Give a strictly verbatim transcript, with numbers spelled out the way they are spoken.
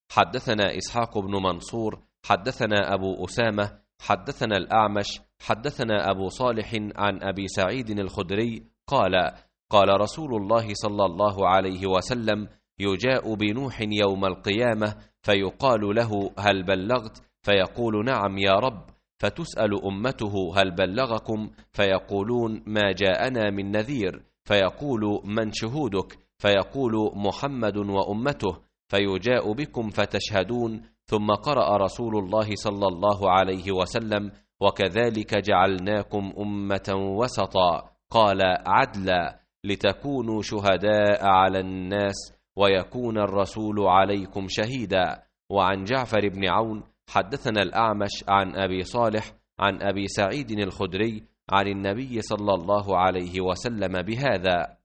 حدثنا إسحاق بن منصور حدثنا أبو أسامة حدثنا الأعمش حدثنا أبو صالح عن أبي سعيد الخدري قال قال رسول الله صلى الله عليه وسلم يجاء بنوح يوم القيامة فيقال له هل بلغت؟ فيقول نعم يا رب، فتسأل أمته هل بلغكم؟ فيقولون ما جاءنا من نذير، فيقول من شهودك؟ فيقول محمد وأمته، فيجاء بكم فتشهدون. ثم قرأ رسول الله صلى الله عليه وسلم وكذلك جعلناكم أمة وسطا، قال عدلا لتكونوا شهداء على الناس ويكون الرسول عليكم شهيدا. وعن جعفر بن عون حدثنا الأعمش عن أبي صالح عن أبي سعيد الخدري عن النبي صلى الله عليه وسلم بهذا.